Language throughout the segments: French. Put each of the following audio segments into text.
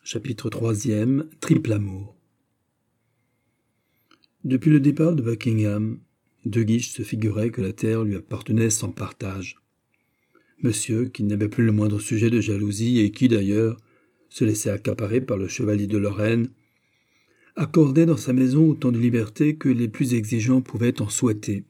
Chapitre 3e, Triple amour. Depuis le départ de Buckingham, De Guiche se figurait que la terre lui appartenait sans partage. Monsieur, qui n'avait plus le moindre sujet de jalousie et qui, d'ailleurs, se laissait accaparer par le chevalier de Lorraine, accordait dans sa maison autant de liberté que les plus exigeants pouvaient en souhaiter.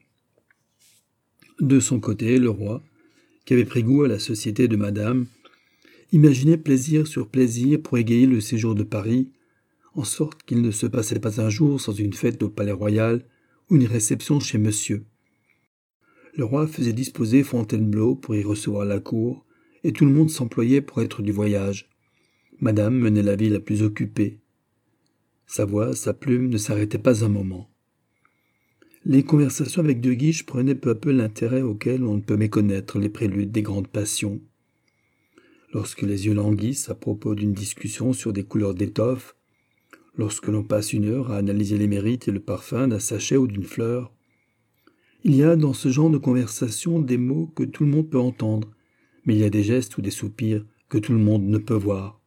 De son côté, le roi, qui avait pris goût à la société de madame, imaginait plaisir sur plaisir pour égayer le séjour de Paris, en sorte qu'il ne se passait pas un jour sans une fête au Palais Royal ou une réception chez monsieur. Le roi faisait disposer Fontainebleau pour y recevoir la cour, et tout le monde s'employait pour être du voyage. Madame menait la vie la plus occupée. Sa voix, sa plume ne s'arrêtaient pas un moment. Les conversations avec De Guiche prenaient peu à peu l'intérêt auquel on ne peut méconnaître les préludes des grandes passions. Lorsque les yeux languissent à propos d'une discussion sur des couleurs d'étoffe, lorsque l'on passe une heure à analyser les mérites et le parfum d'un sachet ou d'une fleur, il y a dans ce genre de conversation des mots que tout le monde peut entendre, mais il y a des gestes ou des soupirs que tout le monde ne peut voir.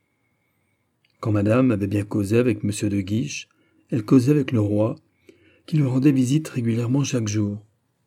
Quand madame avait bien causé avec monsieur de Guiche, elle causait avec le roi, qui lui rendait visite régulièrement chaque jour.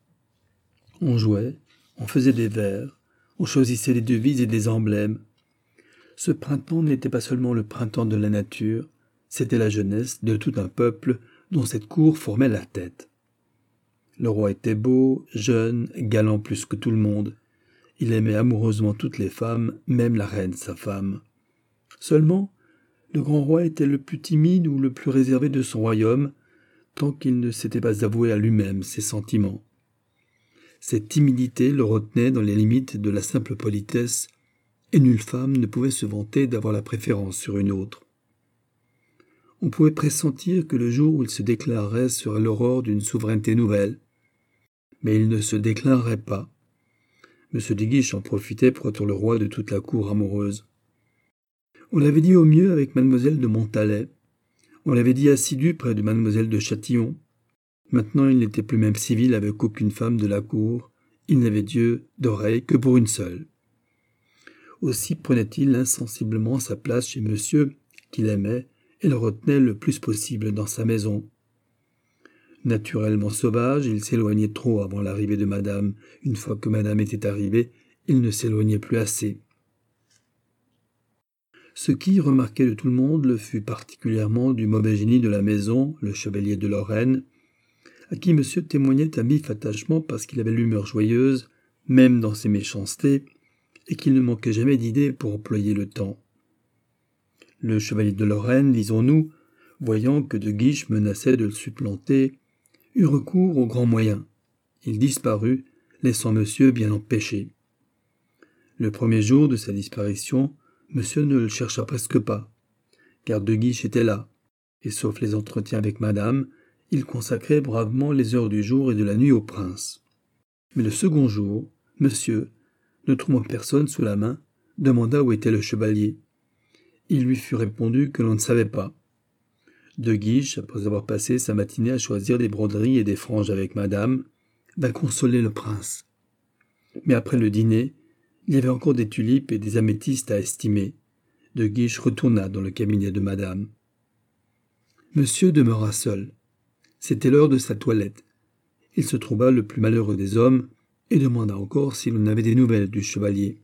On jouait, on faisait des vers, on choisissait des devises et des emblèmes. Ce printemps n'était pas seulement le printemps de la nature, c'était la jeunesse de tout un peuple dont cette cour formait la tête. Le roi était beau, jeune, galant plus que tout le monde. Il aimait amoureusement toutes les femmes, même la reine, sa femme. Seulement, le grand roi était le plus timide ou le plus réservé de son royaume, tant qu'il ne s'était pas avoué à lui-même ses sentiments. Cette timidité le retenait dans les limites de la simple politesse, et nulle femme ne pouvait se vanter d'avoir la préférence sur une autre. On pouvait pressentir que le jour où il se déclarerait serait l'aurore d'une souveraineté nouvelle, mais il ne se déclarerait pas. M. de Guiche en profitait pour être le roi de toute la cour amoureuse. On l'avait dit au mieux avec mademoiselle de Montalais, on l'avait dit assidu près de mademoiselle de Châtillon. Maintenant, il n'était plus même civil avec aucune femme de la cour. Il n'avait d'yeux, d'oreilles que pour une seule. Aussi prenait-il insensiblement sa place chez monsieur, qu'il aimait, et le retenait le plus possible dans sa maison. Naturellement sauvage, il s'éloignait trop avant l'arrivée de madame. Une fois que madame était arrivée, il ne s'éloignait plus assez. Ce qui, remarqué de tout le monde, le fut particulièrement du mauvais génie de la maison, le chevalier de Lorraine, à qui monsieur témoignait un vif attachement parce qu'il avait l'humeur joyeuse, même dans ses méchancetés, et qu'il ne manquait jamais d'idées pour employer le temps. Le chevalier de Lorraine, disons-nous, voyant que De Guiche menaçait de le supplanter, eut recours aux grands moyens. Il disparut, laissant monsieur bien empêché. Le premier jour de sa disparition, monsieur ne le chercha presque pas, car De Guiche était là, et sauf les entretiens avec madame, il consacrait bravement les heures du jour et de la nuit au prince. Mais le second jour, monsieur, ne trouvant personne sous la main, demanda où était le chevalier. Il lui fut répondu que l'on ne savait pas. De Guiche, après avoir passé sa matinée à choisir des broderies et des franges avec madame, vint consoler le prince. Mais après le dîner, il y avait encore des tulipes et des améthystes à estimer. De Guiche retourna dans le cabinet de madame. Monsieur demeura seul. C'était l'heure de sa toilette. Il se trouva le plus malheureux des hommes et demanda encore si l'on avait des nouvelles du chevalier.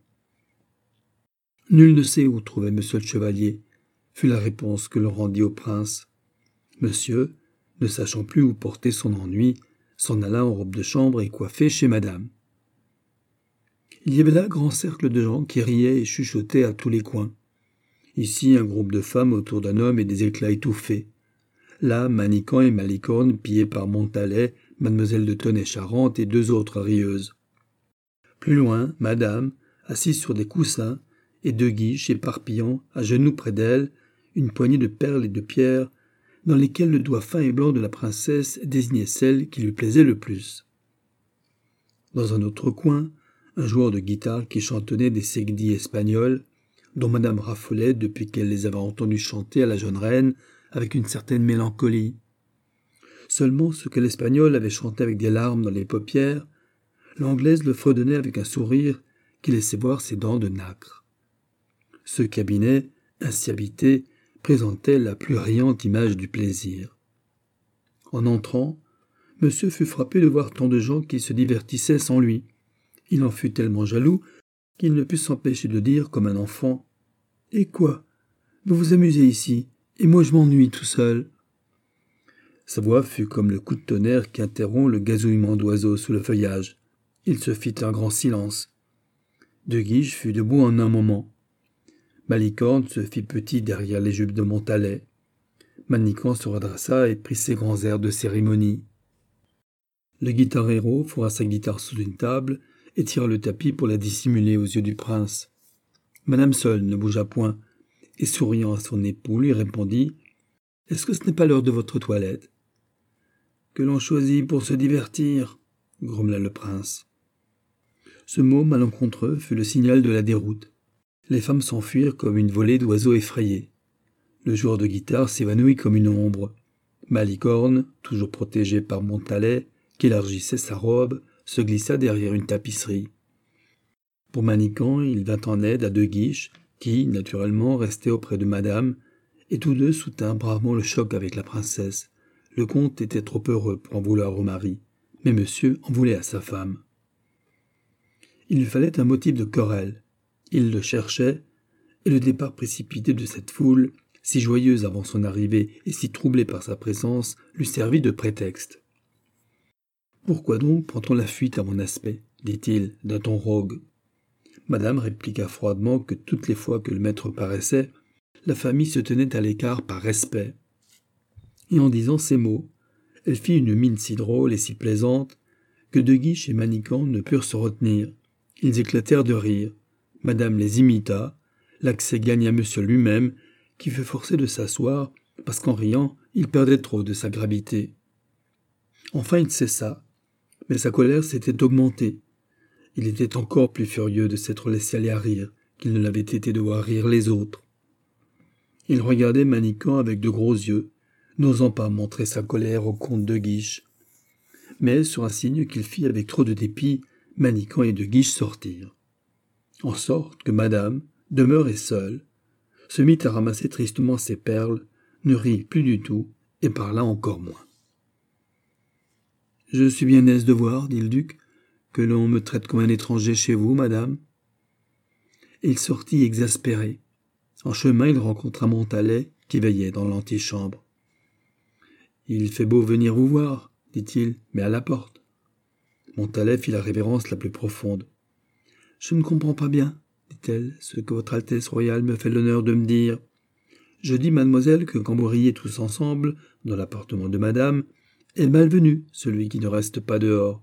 Nul ne sait où trouvait monsieur le chevalier, fut la réponse que l'on rendit au prince. Monsieur, ne sachant plus où porter son ennui, s'en alla en robe de chambre et coiffé chez madame. Il y avait là grand cercle de gens qui riaient et chuchotaient à tous les coins. Ici, un groupe de femmes autour d'un homme et des éclats étouffés. Là, Manican et Malicorne, pillés par Montalais, mademoiselle de Tonnay-Charente et deux autres rieuses. Plus loin, madame, assise sur des coussins, et De Guiche éparpillant, à genoux près d'elle, une poignée de perles et de pierres, dans lesquelles le doigt fin et blanc de la princesse désignait celle qui lui plaisait le plus. Dans un autre coin, un joueur de guitare qui chantonnait des segdis espagnols, dont madame raffolait depuis qu'elle les avait entendus chanter à la jeune reine, avec une certaine mélancolie. Seulement ce que l'espagnol avait chanté avec des larmes dans les paupières, l'anglaise le fredonnait avec un sourire qui laissait voir ses dents de nacre. Ce cabinet, ainsi habité, présentait la plus riante image du plaisir. En entrant, monsieur fut frappé de voir tant de gens qui se divertissaient sans lui. Il en fut tellement jaloux qu'il ne put s'empêcher de dire comme un enfant « Et quoi? Vous vous amusez ici, et moi je m'ennuie tout seul. » Sa voix fut comme le coup de tonnerre qui interrompt le gazouillement d'oiseaux sous le feuillage. Il se fit un grand silence. De Guiche fut debout en un moment. Malicorne se fit petit derrière les jupes de Montalet. Manicamp se redressa et prit ses grands airs de cérémonie. Le guitarero fourra sa guitare sous une table et tira le tapis pour la dissimuler aux yeux du prince. Madame seule ne bougea point, et souriant à son époux, lui répondit « Est-ce que ce n'est pas l'heure de votre toilette ?»« Que l'on choisit pour se divertir, » grommela le prince. Ce mot malencontreux fut le signal de la déroute. Les femmes s'enfuirent comme une volée d'oiseaux effrayés. Le joueur de guitare s'évanouit comme une ombre. Malicorne, toujours protégé par Montalet, qui élargissait sa robe, se glissa derrière une tapisserie. Pour Manicamp, il vint en aide à De Guiche, qui, naturellement, restait auprès de madame, et tous deux soutinrent bravement le choc avec la princesse. Le comte était trop heureux pour en vouloir au mari, mais monsieur en voulait à sa femme. Il lui fallait un motif de querelle. Il le cherchait, et le départ précipité de cette foule, si joyeuse avant son arrivée et si troublée par sa présence, lui servit de prétexte. « Pourquoi donc prend-on la fuite à mon aspect ?» dit-il, d'un ton rogue. Madame répliqua froidement que toutes les fois que le maître paraissait, la famille se tenait à l'écart par respect. Et en disant ces mots, elle fit une mine si drôle et si plaisante que De Guiche et Manicamp ne purent se retenir. Ils éclatèrent de rire. Madame les imita. L'accès gagna monsieur lui-même, qui fut forcé de s'asseoir, parce qu'en riant, il perdait trop de sa gravité. Enfin il cessa, mais sa colère s'était augmentée. Il était encore plus furieux de s'être laissé aller à rire qu'il ne l'avait été de voir rire les autres. Il regardait Manicamp avec de gros yeux, n'osant pas montrer sa colère au comte de Guiche. Mais, sur un signe qu'il fit avec trop de dépit, Manicamp et De Guiche sortirent. En sorte que madame, demeurée seule, se mit à ramasser tristement ses perles, ne rit plus du tout et parla encore moins. « Je suis bien aise de voir, dit le duc, que l'on me traite comme un étranger chez vous, madame. » Et il sortit exaspéré. En chemin, il rencontra Montalet, qui veillait dans l'antichambre. « Il fait beau venir vous voir, dit-il, mais à la porte. » Montalet fit la révérence la plus profonde. « Je ne comprends pas bien, dit-elle, ce que votre Altesse royale me fait l'honneur de me dire. Je dis, mademoiselle, que quand vous riez tous ensemble, dans l'appartement de madame, est malvenu celui qui ne reste pas dehors.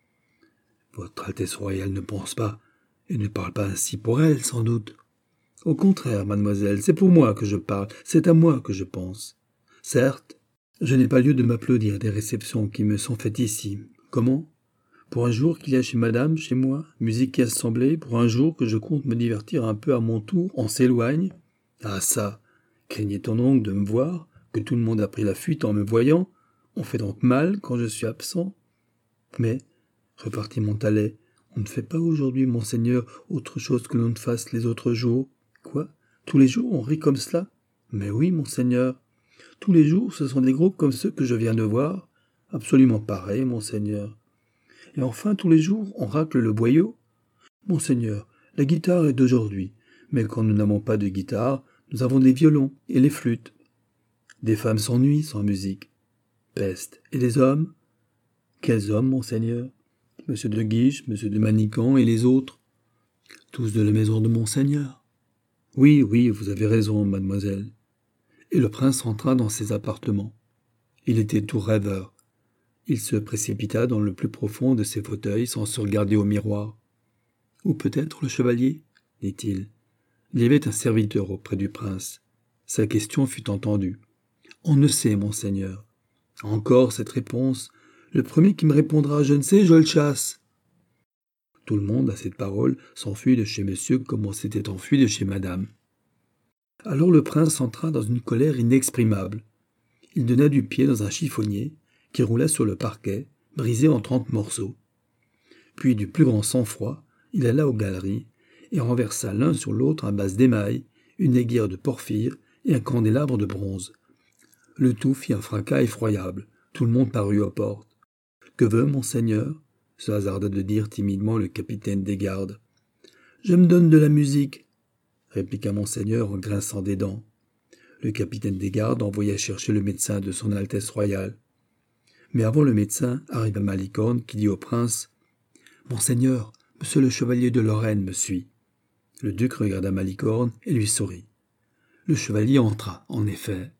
Votre Altesse royale ne pense pas, et ne parle pas ainsi pour elle, sans doute. Au contraire, mademoiselle, c'est pour moi que je parle, c'est à moi que je pense. Certes, je n'ai pas lieu de m'applaudir des réceptions qui me sont faites ici. Comment ? Pour un jour qu'il y a chez madame, chez moi, musique et assemblée, pour un jour que je compte me divertir un peu à mon tour, on s'éloigne. Ah ça, craignait-on donc de me voir, que tout le monde a pris la fuite en me voyant? On fait donc mal quand je suis absent? Mais, repartit Montalet, on ne fait pas aujourd'hui, monseigneur, autre chose que l'on ne fasse les autres jours. Quoi? Tous les jours on rit comme cela? Mais oui, monseigneur. Tous les jours ce sont des groupes comme ceux que je viens de voir, absolument pareils, monseigneur. Et enfin tous les jours on racle le boyau? Monseigneur, la guitare est d'aujourd'hui, mais quand nous n'avons pas de guitare, nous avons des violons et les flûtes. Des femmes s'ennuient sans musique. Peste. Et les hommes? Quels hommes, monseigneur? Monsieur de Guiche, monsieur de Manicamp et les autres? Tous de la maison de monseigneur. Oui, vous avez raison, mademoiselle. Et le prince rentra dans ses appartements. Il était tout rêveur. Il se précipita dans le plus profond de ses fauteuils sans se regarder au miroir. « Ou peut-être le chevalier ?» dit-il. Il y avait un serviteur auprès du prince. Sa question fut entendue. « On ne sait, monseigneur. » Encore cette réponse. Le premier qui me répondra « Je ne sais, je le chasse. » Tout le monde, à cette parole, s'enfuit de chez monsieur comme on s'était enfui de chez madame. Alors le prince entra dans une colère inexprimable. Il donna du pied dans un chiffonnier qui roula sur le parquet, brisé en 30 morceaux. Puis, du plus grand sang-froid, il alla aux galeries et renversa l'un sur l'autre un vase d'émail, une aiguille de porphyre et un candélabre de bronze. Le tout fit un fracas effroyable. Tout le monde parut aux portes. « Que veut monseigneur ?» se hasarda de dire timidement le capitaine des gardes. « Je me donne de la musique, » répliqua monseigneur en grinçant des dents. Le capitaine des gardes envoya chercher le médecin de son Altesse royale. Mais avant le médecin arriva Malicorne qui dit au prince « Monseigneur, monsieur le chevalier de Lorraine me suit. » Le duc regarda Malicorne et lui sourit. Le chevalier entra, en effet.